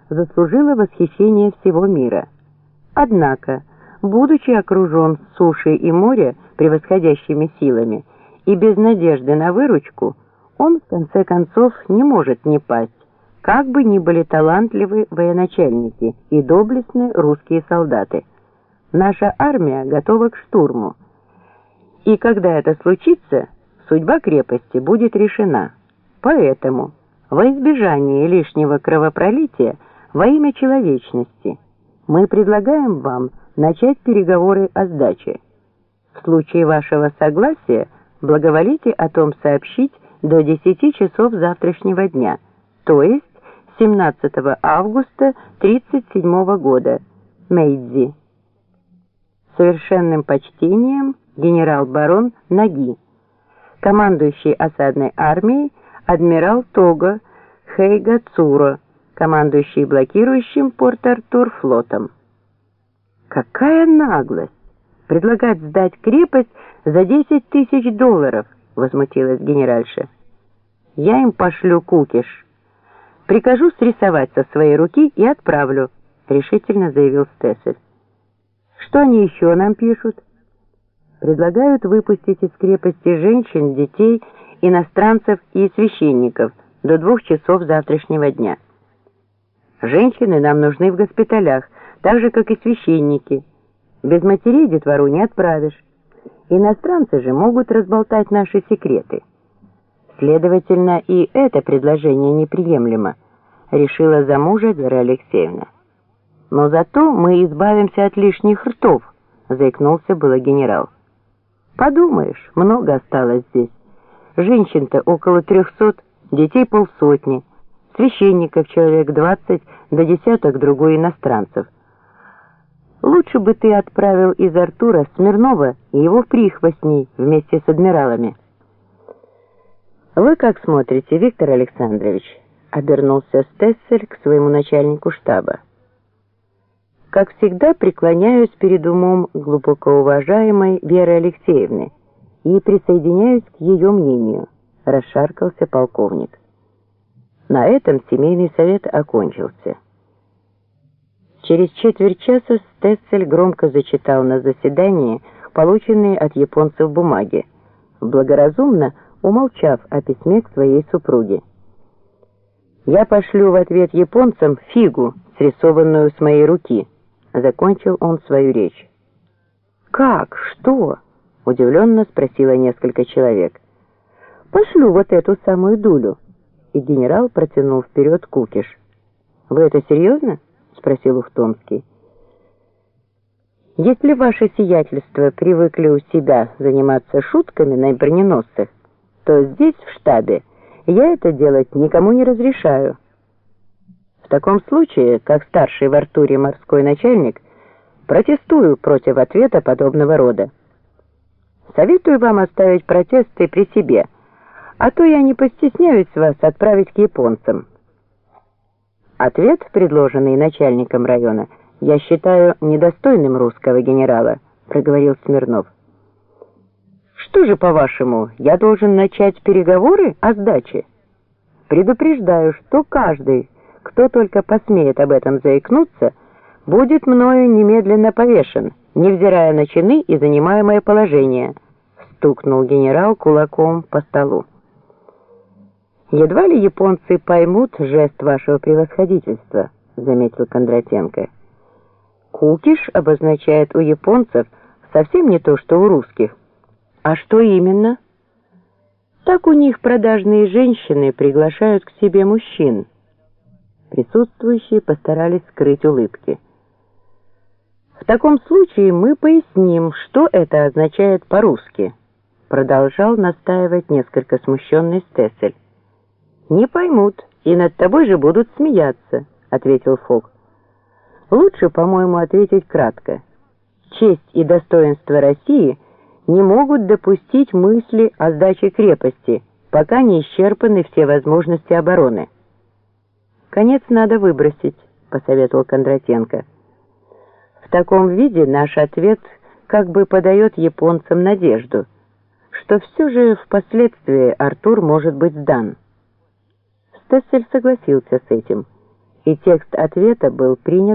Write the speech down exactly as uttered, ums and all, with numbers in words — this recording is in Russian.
заслужила восхищение всего мира. Однако, будучи окружен с суши и моря превосходящими силами и без надежды на выручку, он, в конце концов, не может не пасть, как бы ни были талантливы военачальники и доблестны русские солдаты. Наша армия готова к штурму. И когда это случится, судьба крепости будет решена. Поэтому, во избежание лишнего кровопролития, во имя человечности, мы предлагаем вам начать переговоры о сдаче. В случае вашего согласия благоволите о том сообщить до десяти часов завтрашнего дня, то есть семнадцатого августа тридцать седьмого года. Мэйдзи. Совершенным почтением, генерал-барон Наги. Командующий осадной армией адмирал Того Хэйгацуро, командующий блокирующим Порт-Артур флотом. Какая наглость! Предлагать сдать крепость за десять тысяч долларов, возмутилась генеральша. Я им пошлю кукиш. Прикажу срисовать со своей руки и отправлю, решительно заявил Стессель. Что они еще нам пишут? Предлагают выпустить из крепости женщин, детей, иностранцев и священников до двух часов завтрашнего дня. Женщины нам нужны в госпиталях, так же, как и священники. Без матерей детвору не отправишь. Иностранцы же могут разболтать наши секреты. Следовательно, и это предложение неприемлемо, решила за мужа Вера Алексеевна. Но зато мы избавимся от лишних ртов, заикнулся было генерал. Подумаешь, много осталось здесь. Женщин-то около трехсот, детей полсотни, священников человек двадцать, да десяток другой иностранцев. Лучше бы ты отправил из Артура Смирнова и его прихвостней вместе с адмиралами. Вы как смотрите, Виктор Александрович? Обернулся Стессель к своему начальнику штаба. Как всегда, преклоняюсь перед умом глубоко уважаемой Веры Алексеевны и присоединяюсь к ее мнению, расшаркался полковник. На этом семейный совет окончился. Через четверть часа Стессель громко зачитал на заседании полученные от японцев бумаги, благоразумно умолчав о письме к своей супруге. «Я пошлю в ответ японцам фигу, срисованную с моей руки», — закончил он свою речь. «Как? Что?» — удивленно спросило несколько человек. «Пошлю вот эту самую дулю», — и генерал протянул вперед кукиш. «Вы это серьезно?» — спросил Ухтомский. «Если ваше сиятельство привыкли у себя заниматься шутками на броненосцах, то здесь, в штабе, я это делать никому не разрешаю. В таком случае, как старший в Артуре морской начальник, протестую против ответа подобного рода. Советую вам оставить протесты при себе, а то я не постесняюсь вас отправить к японцам». Ответ, предложенный начальником района, я считаю недостойным русского генерала, проговорил Смирнов. Что же, по-вашему, я должен начать переговоры о сдаче? Предупреждаю, что каждый, кто только посмеет об этом заикнуться, будет мною немедленно повешен, невзирая на чины и занимаемое положение, стукнул генерал кулаком по столу. «Едва ли японцы поймут жест вашего превосходительства», — заметил Кондратенко. «Кукиш обозначает у японцев совсем не то, что у русских». «А что именно?» «Так у них продажные женщины приглашают к себе мужчин». Присутствующие постарались скрыть улыбки. «В таком случае мы поясним, что это означает по-русски», — продолжал настаивать несколько смущенный Стессель. «Не поймут, и над тобой же будут смеяться», — ответил Фок. «Лучше, по-моему, ответить кратко. Честь и достоинство России не могут допустить мысли о сдаче крепости, пока не исчерпаны все возможности обороны». «Конец надо выбросить», — посоветовал Кондратенко. «В таком виде наш ответ как бы подает японцам надежду, что все же впоследствии Артур может быть сдан». Стессель согласился с этим, и текст ответа был принят